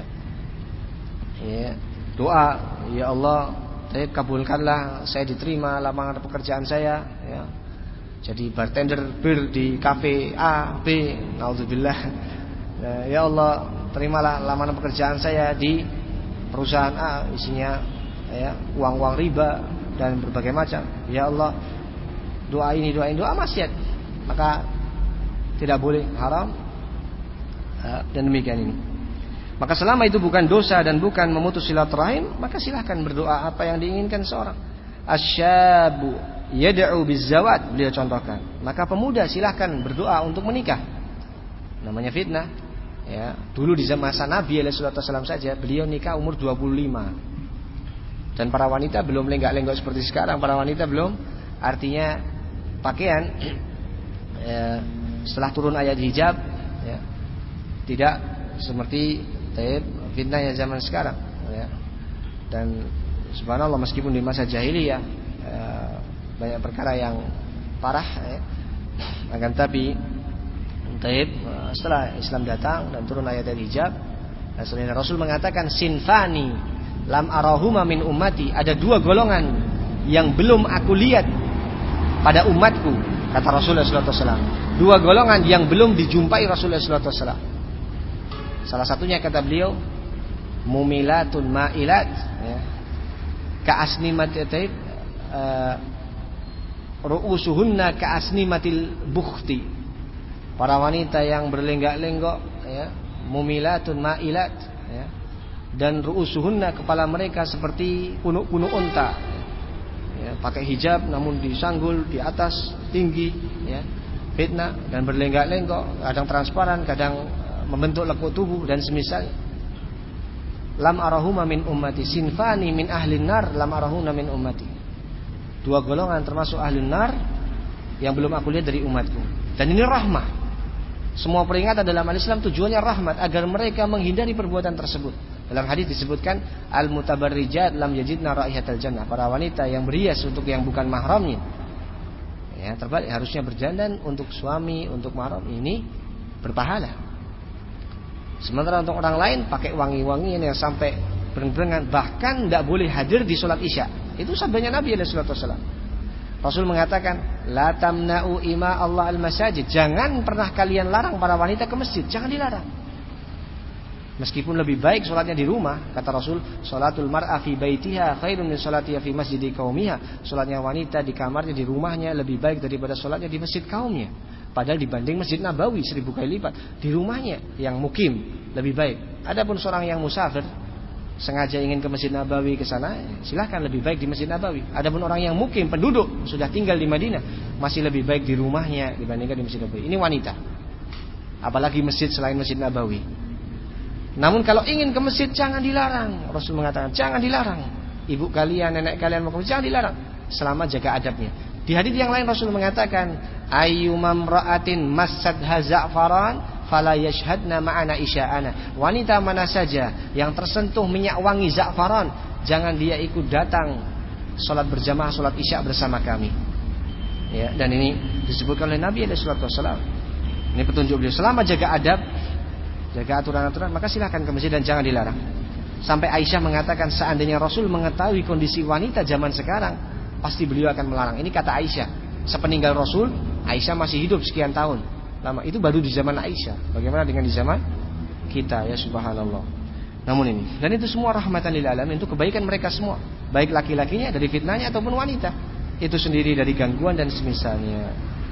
ya, doa ya Allah, kabulkanlah saya diterima lamaran pekerjaan saya, ya, jadi bartender bir di kafe A B, naudzubillah. Ya Allah, terimalah lamaran pekerjaan saya di perusahaan A, isinya ya uang-uang riba dan berbagai macam. Ya Allah, doa ini doa ini doa maksiat, maka tidak boleh, haram. Dan demikian ini. Maka selama itu bukan dosa dan bukan memutus silaturahim, maka silahkan berdoa apa yang diinginkan seorang. Asyabu yad'u bizawad, beliau contohkan. Maka pemuda silahkan berdoa untuk menikah. Namanya fitnah. Ya, dulu di masa Nabi alaihi wasallam saja beliau nikah umur dua puluh lima. Dan para wanita belum lenggak-lenggok seperti sekarang. Para wanita belum, artinya pakaian ya, setelah turun ayat hijab, ya, tidak seperti taib fitnahnya zaman sekarang, ya. Dan subhanallah meskipun di masa jahiliyah ya, banyak perkara yang parah, ya, akan tapi taib setelah Islam datang dan turun ayat hijab, dan sebenarnya Rasul mengatakan sinfani lam arahuma min ummati, ada dua golongan yang belum aku lihat pada umatku, kata Rasulullah sallallahu alaihi wasallam. Dua golongan yang belum dijumpai Rasulullah sallallahu alaihi wasallam. Salah satunya kata beliau mumilatun ma'ilat, ya, ka'asnimatil taib uh, ru'usuhunna ka'asnimatil bukhti, para wanita yang berlenggak-lenggok, ya, mumilatun ma'ilat, ya, dan ru'usuhunna kepala mereka seperti punuk-punuk unta, ya, pakai hijab namun disanggul di atas tinggi, ya, fitnah dan berlenggak-lenggok, kadang transparan, kadang membentuk lekuk tubuh dan semisal. Lam arahuma min ummati sinfani min ahlin nar lam arahuna min ummati, dua golongan termasuk ahlin nar yang belum aku lihat dari umatku. Dan ini rahmah. Semua peringatan dalam al-Islam tujuannya rahmat, agar mereka menghindari perbuatan tersebut. Dalam hadis disebutkan al-mutabarrijat lam yajidna raihatal jannah, para wanita yang berhias untuk yang bukan mahramnya, ya, terbalik, harusnya berjandan untuk suami, untuk mahram, ini berpahala. Sementara untuk orang lain pakai wangi-wangian yang sampai bereng-berengan, bahkan tidak boleh hadir di sholat isya. Itu sabdanya Nabi sallallahu alaihi wasallam. Rasul mengatakan, la tamna'u ima Allah al-masajid, jangan pernah kalian larang para wanita ke masjid, jangan dilarang. Meskipun lebih baik sholatnya di rumah, kata Rasul, sholatul mar'a fi baitiha khairun min sholatiha fi masjidi qaumiha. Sholatnya wanita di kamarnya, di rumahnya lebih baik daripada sholatnya di masjid kaumnya. Padahal dibanding Masjid Nabawi seribu kali lipat, di rumahnya yang mukim lebih baik. Adapun seorang yang musafir sengaja ingin ke Masjid Nabawi ke sana, silahkan, lebih baik di Masjid Nabawi. Adapun orang yang mukim, penduduk sudah tinggal di Madinah, masih lebih baik di rumahnya dibandingkan di Masjid Nabawi. Ini wanita, apalagi masjid selain Masjid Nabawi. Namun kalau ingin ke masjid jangan dilarang. Rasul mengatakan jangan dilarang. Ibu kalian, nenek kalian mau ke masjid jangan dilarang, selama jaga adabnya. Di hadits yang lain Rasul mengatakan, ayyumam ra'atin massad haza'faran fala yashhadna ma'ana isya'ana. Wanita mana saja yang tersentuh minyak wangi za'faran, jangan dia ikut datang salat berjamaah, salat isya bersama kami. Ya, dan ini disebutkan oleh Nabi sallallahu alaihi wasallam. Ini petunjuk beliau, selama jaga adab, jaga aturan-aturan, maka silakan ke masjid dan jangan dilarang. Sampai Aisyah mengatakan, seandainya Rasul mengetahui kondisi wanita zaman sekarang, pasti beliau akan melarang. Ini kata Aisyah. Sepeninggal Rasul, Aisyah masih hidup sekian tahun lama. Itu baru di zaman Aisyah. Bagaimana dengan di zaman kita, ya subhanallah. Namun ini, dan itu semua rahmatan lil alamin, itu kebaikan mereka semua, baik laki-lakinya dari fitnahnya ataupun wanita itu sendiri dari gangguan dan semisalnya.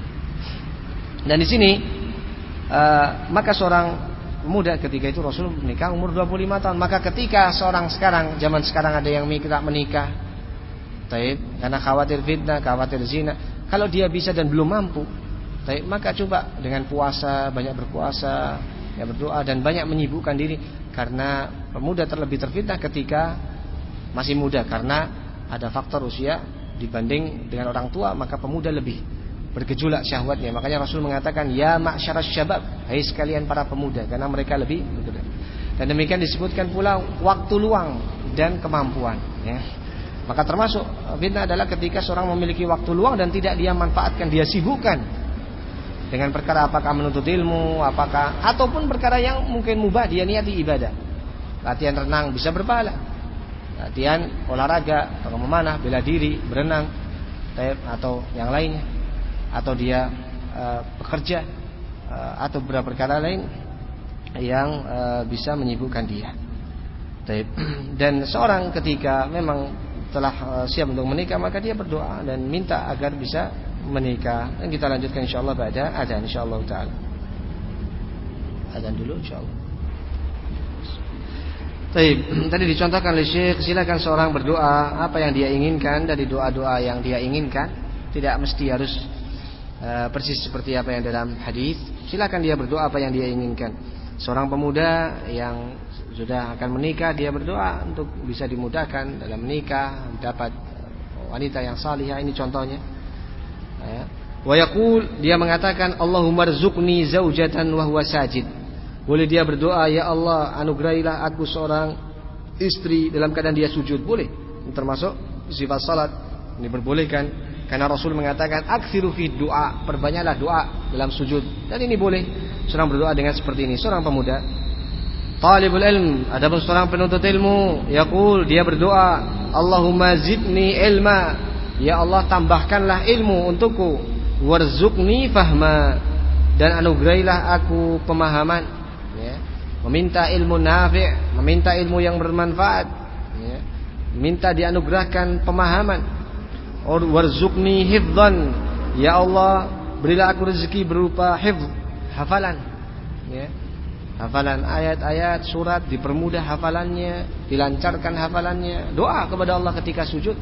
Dan di sini uh, maka seorang pemuda, ketika itu Rasul menikah umur dua puluh lima tahun. Maka ketika seorang sekarang, zaman sekarang ada yang minta menikah, taib, karena khawatir fitnah, khawatir zina, kalau dia bisa dan belum mampu, taib, maka coba dengan puasa, banyak berpuasa, ya berdoa dan banyak menyibukkan diri. Karena pemuda terlebih terfitnah ketika masih muda, karena ada faktor usia dibanding dengan orang tua, maka pemuda lebih bergejolak syahwatnya. Makanya Rasul mengatakan, ya ma'syaras syabab, hai sekalian para pemuda, karena mereka lebih bergejolak. Dan demikian disebutkan pula waktu luang dan kemampuan, ya. Maka termasuk fitnah adalah ketika seorang memiliki waktu luang dan tidak dia manfaatkan, dia sibukkan dengan perkara apakah menuntut ilmu, apakah ataupun perkara yang mungkin mubah dia niati ibadah. Latihan renang bisa berpahala, latihan olahraga, atau memanah, bela diri, berenang, atau yang lainnya, atau dia uh, bekerja uh, atau beberapa perkara lain yang uh, bisa menyibukkan dia. Dan seorang ketika memang telah uh, siap untuk menikah, maka dia berdoa dan minta agar bisa menikah. Dan kita lanjutkan insyaallah pada adzan insyaallah taala. Adzan dulu insyaallah. Baik, tadi dicontohkan oleh Syekh, silakan seorang berdoa apa yang dia inginkan dari doa-doa yang dia inginkan. Tidak mesti harus uh, persis seperti apa yang dalam hadis. Silakan dia berdoa apa yang dia inginkan. Seorang pemuda yang sudah akan menikah, dia berdoa untuk bisa dimudahkan dalam menikah, dapat wanita yang salihah. Ini contohnya, ya. Wa yaqul, dia mengatakan Allahumma rzuqni zaujatan wa huwa sajid. Boleh dia berdoa, ya Allah anugerahilah aku seorang istri dalam keadaan dia sujud. Boleh. Ini termasuk sifat salat. Ini diperbolehkan karena Rasul mengatakan aktsiru fi doa, perbanyaklah doa dalam sujud. Dan ini boleh seorang berdoa dengan seperti ini. Seorang pemuda talibul ilm, adapun seorang penuntut ilmu, yaqul, dia berdoa, Allahumma zidni ilma, ya Allah tambahkanlah ilmu untukku, warzuqni fahma, dan anugerahilah aku pemahaman, ya. Meminta ilmu nafi', meminta ilmu yang bermanfaat, ya. Minta dianugerahkan pemahaman. Warzuqni hifdzan, ya Allah berilah aku rezeki berupa hifdz, hafalan, ya. Hafalan ayat-ayat, surat, dipermudah hafalannya, dilancarkan hafalannya. Doa kepada Allah ketika sujud.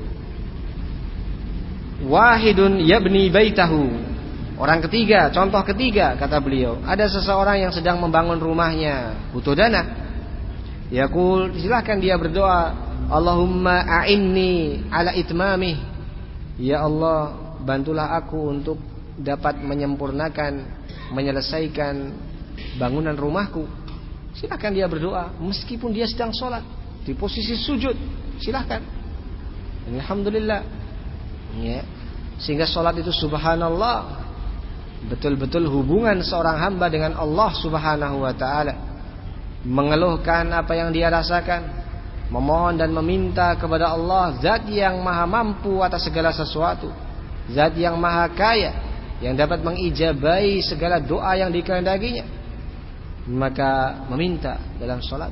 Wahidun yabni baitahu, orang ketiga, contoh ketiga kata beliau, ada seseorang yang sedang membangun rumahnya, butuh dana. Yaqul, silakan dia berdoa, Allahumma a'inni ala itmamih, ya Allah bantulah aku untuk dapat menyempurnakan, menyelesaikan bangunan rumahku. Silakan dia berdoa meskipun dia sedang sholat di posisi sujud, silakan. Alhamdulillah, ya. Sehingga sholat itu subhanallah, betul-betul hubungan seorang hamba dengan Allah subhanahu wa ta'ala, mengeluhkan apa yang dia rasakan, memohon dan meminta kepada Allah, zat yang maha mampu atas segala sesuatu, zat yang maha kaya, yang dapat mengijabahi segala doa yang dikehendakinya. Maka meminta dalam sholat.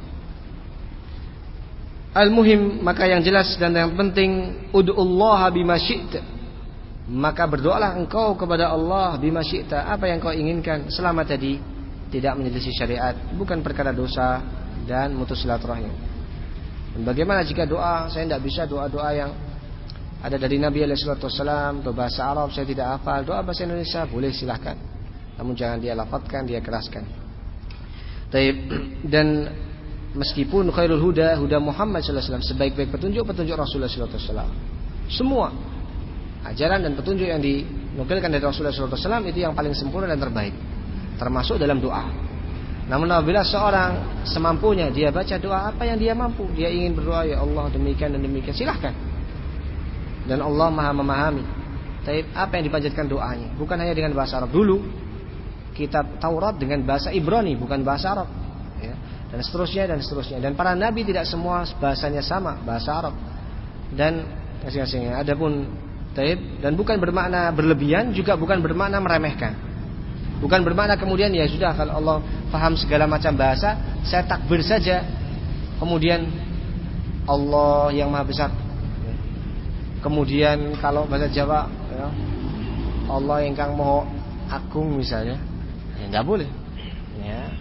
Al-muhim, maka yang jelas dan yang penting, ud'ullaha bima syi'ta, maka berdoalah engkau kepada Allah bima syi'ta, apa yang kau inginkan, selama tadi tidak menyelisih syariat, bukan perkara dosa dan mutus silaturahim. Dan bagaimana jika doa, saya tidak bisa doa-doa yang ada dari Nabi alaihi salatu wasallam, atau bahasa Arab saya tidak hafal, doa bahasa Indonesia boleh, silahkan, namun jangan dia lafadzkan, dia keraskan. Taib. Dan meskipun khairul huda huda Muhammad sallallahu alaihi wasallam, sebaik-baik petunjuk petunjuk Rasulullah sallallahu alaihi wasallam, semua ajaran dan petunjuk yang dinukilkan dari Rasulullah sallallahu alaihi wasallam itu yang paling sempurna dan terbaik, termasuk dalam doa. Namun apabila seorang semampunya dia baca doa apa yang dia mampu, dia ingin berdoa ya Allah demikian dan demikian, silahkan. Dan Allah maha memahami. Taib, apa yang dipanjatkan doanya, bukan hanya dengan bahasa Arab. Dulu kitab Taurat dengan bahasa Ibrani, bukan bahasa Arab, ya. Dan seterusnya dan seterusnya. Dan para nabi tidak semua bahasanya sama, bahasa Arab. Dan masing-masingnya. Adapun taib, dan bukan bermakna berlebihan, juga bukan bermakna meremehkan. Bukan bermakna kemudian ya sudah, kalau Allah paham segala macam bahasa, saya takbir saja, kemudian Allah yang maha besar. Kemudian kalau bahasa Jawa, ya, Allah ingkang maha agung misalnya, ya tidak boleh, ya.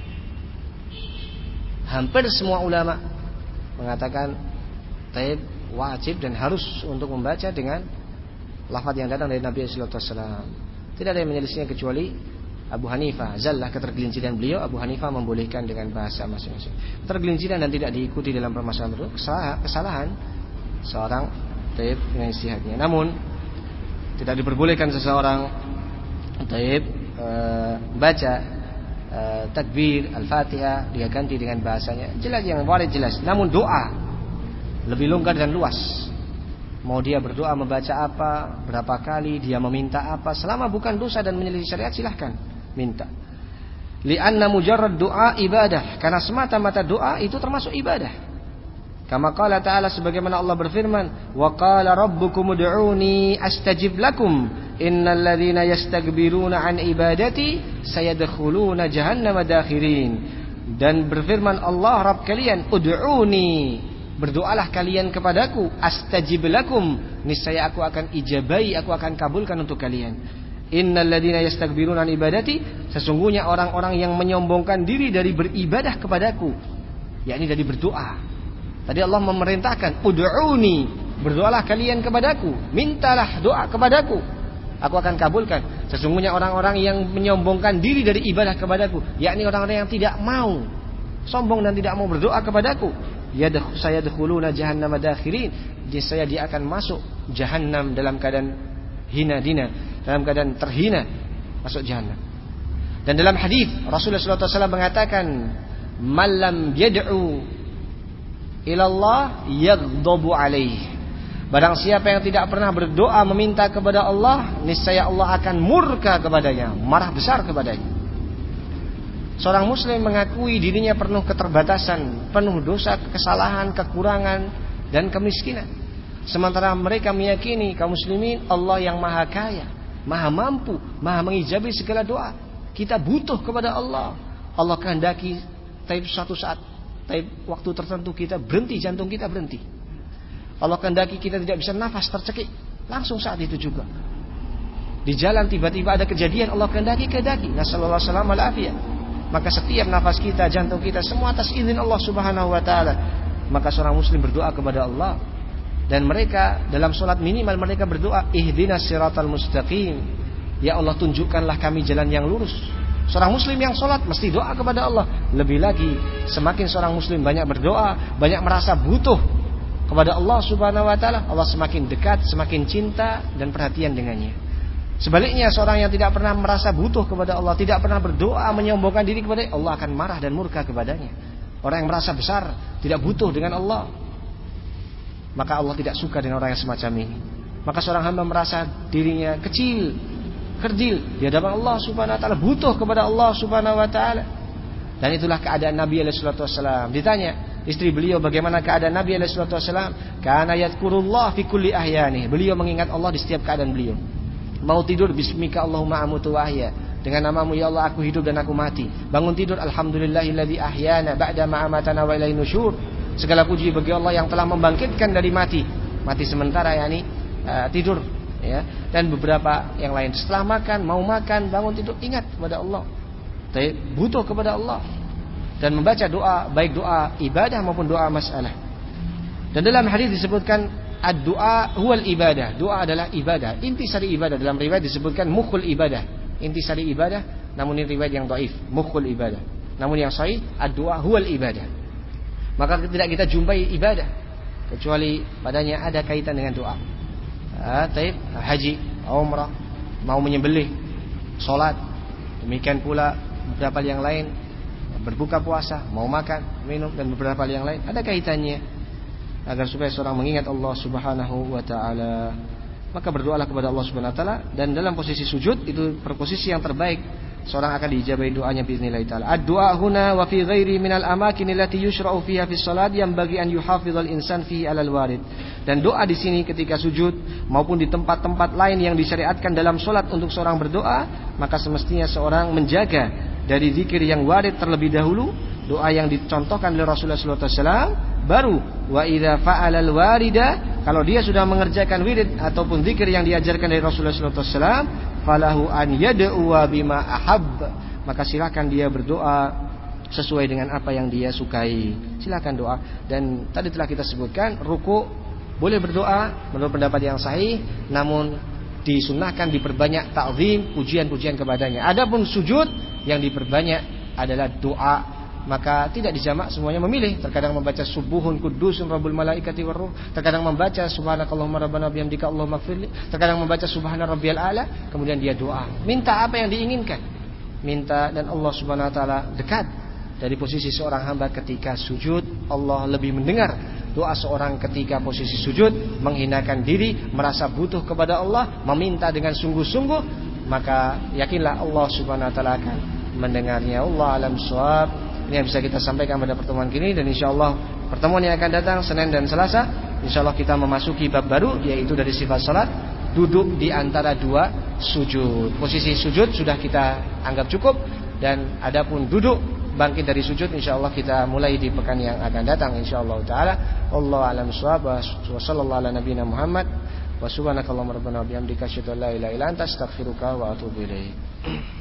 Hampir semua ulama mengatakan taib wajib dan harus untuk membaca dengan lafaz yang datang dari Nabi sallallahu alaihi wasallam. Tidak ada yang menyelisihinya kecuali Abu Hanifah. Zallah ketergelinciran beliau, Abu Hanifah membolehkan dengan bahasa masing-masing. Ketergelinciran dan tidak diikuti dalam permasalahan itu kesalahan seorang taib dengan istihadnya. Namun tidak diperbolehkan seseorang taib e, baca e, takbir Al-Fatihah dia ganti dengan bahasanya jelas, yang warid jelas. Namun doa lebih longgar dan luas. Mau dia berdoa membaca apa, berapa kali, dia meminta apa, selama bukan dosa dan menyelisih syariat, silahkan minta. Li'anna mujarrad doa ibadah, karena semata-mata doa itu termasuk ibadah. Kama qala ta'ala, sebagaimana Allah berfirman, wa qala rabbukum ud'uni astajib lakum innal ladzina yastakbiruna an ibadati sayadkhuluna jahannama dakhirin. Dan berfirman Allah Rabb kalian, ud'uni, berdoalah kalian kepadaku, astajib lakum, niscaya aku akan ijabai, aku akan kabulkan untuk kalian. Innal ladzina yastakbiruna an ibadati, sesungguhnya orang-orang yang menyombongkan diri dari beribadah kepadaku, yakni dari berdoa. Tadi Allah memerintahkan ud'uni, berdoalah kalian kepadaku, mintalah doa kepadaku, aku akan kabulkan. Sesungguhnya orang-orang yang menyombongkan diri dari ibadah kepadaku, yakni orang-orang yang tidak mau, sombong dan tidak mau berdoa kepadaku, sayadkhuluna jahannama dakhirin, niscaya dia akan masuk jahannam dalam keadaan hina dina. dalam keadaan terhina, masuk jahannam. Dan dalam hadis Rasulullah sallallahu alaihi wasallam mengatakan, "Malam yad'u ila Allah yaghdabu alaihi." Barang siapa yang tidak pernah berdoa meminta kepada Allah, niscaya Allah akan murka kepadanya, marah besar kepadanya. Seorang muslim mengakui dirinya penuh keterbatasan, penuh dosa, kesalahan, kekurangan, dan kemiskinan. Sementara mereka meyakini kaum muslimin Allah yang maha kaya, maha mampu, maha mengijabi segala doa. Kita butuh kepada Allah. Allah kehendaki tapi suatu saat, tapi waktu tertentu kita berhenti, jantung kita berhenti. Allah kehendaki kita tidak bisa nafas, tercekik, langsung saat itu juga. Di jalan tiba-tiba ada kejadian, Allah kehendaki, kehendaki. Nasallallahu alaihi wasallam al-afiyah. Maka setiap nafas kita, jantung kita, semua atas izin Allah subhanahu wa ta'ala. Maka seorang muslim berdoa kepada Allah. Dan mereka dalam sholat minimal mereka berdoa, ihdinas siratal mustaqim. Ya Allah, tunjukkanlah kami jalan yang lurus. Seorang muslim yang sholat mesti doa kepada Allah. Lebih lagi, semakin seorang muslim banyak berdoa, banyak merasa butuh kepada Allah subhanahu wa ta'ala, Allah semakin dekat, semakin cinta dan perhatian dengannya. Sebaliknya, seorang yang tidak pernah merasa butuh kepada Allah, tidak pernah berdoa menyombongkan diri kepada Allah, akan marah dan murka kepadanya. Orang yang merasa besar, tidak butuh dengan Allah, maka Allah tidak suka dengan orang yang semacam ini. Maka seorang hamba merasa dirinya kecil, kerdil di hadapan Allah subhanahu wa ta'ala, butuh kepada Allah subhanahu wa ta'ala. Dan itulah keadaan Nabi alaihi salatu wasallam. Ditanya istri beliau bagaimana keadaan Nabi alaihi salatu wasallam, kana yadhkurullah fi kulli ahyani. Beliau mengingat Allah di setiap keadaan beliau. Mau tidur, bismika Allahumma amutu wa ahya. Dengan namamu ya Allah aku hidup dan aku mati. Bangun tidur, alhamdulillahilladzi ahyana ba'da ma amatana wa ilaihi nusyur. Segala puji bagi Allah yang telah membangkitkan dari mati. Mati sementara, yakni uh, tidur, ya. Dan beberapa yang lain, setelah makan, mau makan, bangun tidur, ingat kepada Allah. Tapi butuh kepada Allah. Dan membaca doa, baik doa ibadah maupun doa masalah. Dan dalam hadis disebutkan ad-doa huwal ibadah. Doa adalah ibadah, intisari ibadah. Dalam riwayat disebutkan mukhul ibadah, intisari ibadah. Namun ini riwayat yang dhaif, mukhul ibadah. Namun yang sahih ad-doa huwal ibadah. Maka tidak kita jumpai ibadah kecuali padanya ada kaitan dengan doa. Ah, taib, haji, umrah, mau menyembelih, salat, demikian pula beberapa yang lain, berbuka puasa, mau makan, minum, dan beberapa hal yang lain ada kaitannya, agar supaya seorang mengingat Allah subhanahu wa ta'ala. Maka berdoalah kepada Allah subhanahu wa ta'ala. Dan dalam posisi sujud, itu posisi yang terbaik seorang akan diijabahi doanya biiznillah ta'ala. Ad-du'a huna wa fi ghairi minal amakin allati yushra'u fiha fis salat yang bagi an yuhafizal insan fihi alal warid. Dan doa di sini ketika sujud maupun di tempat-tempat lain yang disyariatkan dalam salat untuk seorang berdoa, maka semestinya seorang menjaga dari zikir yang warid terlebih dahulu, doa yang dicontohkan oleh Rasulullah sallallahu alaihi wasallam, baru wa idza fa'alal warida, kalau dia sudah mengerjakan wirid ataupun zikir yang diajarkan dari Rasulullah sallallahu alaihi wasallam, falahu an yad'u bima ahab, maka silakan dia berdoa sesuai dengan apa yang dia sukai. Silakan doa. Dan tadi telah kita sebutkan, ruku boleh berdoa menurut pendapat yang sahih, namun disunnahkan diperbanyak ta'zim, pujian-pujian kepadanya. Adapun sujud yang diperbanyak adalah doa, maka tidak dijamak, semuanya memilih. Terkadang membaca subuhun kudusun rabbul malaikati warruh, terkadang membaca subhanakallahumma rabbana bihamdika allahumma ighfirli, terkadang membaca subhana rabbiyal a'la, kemudian dia doa, minta apa yang diinginkan, minta, dan Allah subhanahu wa ta'ala dekat. Dari posisi seorang hamba ketika sujud, Allah lebih mendengar doa seorang ketika posisi sujud, menghinakan diri, merasa butuh kepada Allah, meminta dengan sungguh-sungguh, maka yakinlah Allah subhanahu wa ta'ala akan mendengarnya. Allah alam shawab. Ini yang bisa kita sampaikan pada pertemuan kini, dan insyaallah pertemuan yang akan datang Senin dan Selasa, insyaallah kita memasuki bab baru, yaitu dari sifat salat, duduk di antara dua sujud. Posisi sujud sudah kita anggap cukup, dan adapun duduk bangkit dari sujud insyaallah kita mulai di pekan yang akan datang insyaallah taala. Wallahu a'lam bishawab. Wa sallallahu ala nabiyina Muhammad wa subhanakallahumma rabbana wa bihamdika asyhadu an la ilaha illa anta astaghfiruka wa atubu ilaik.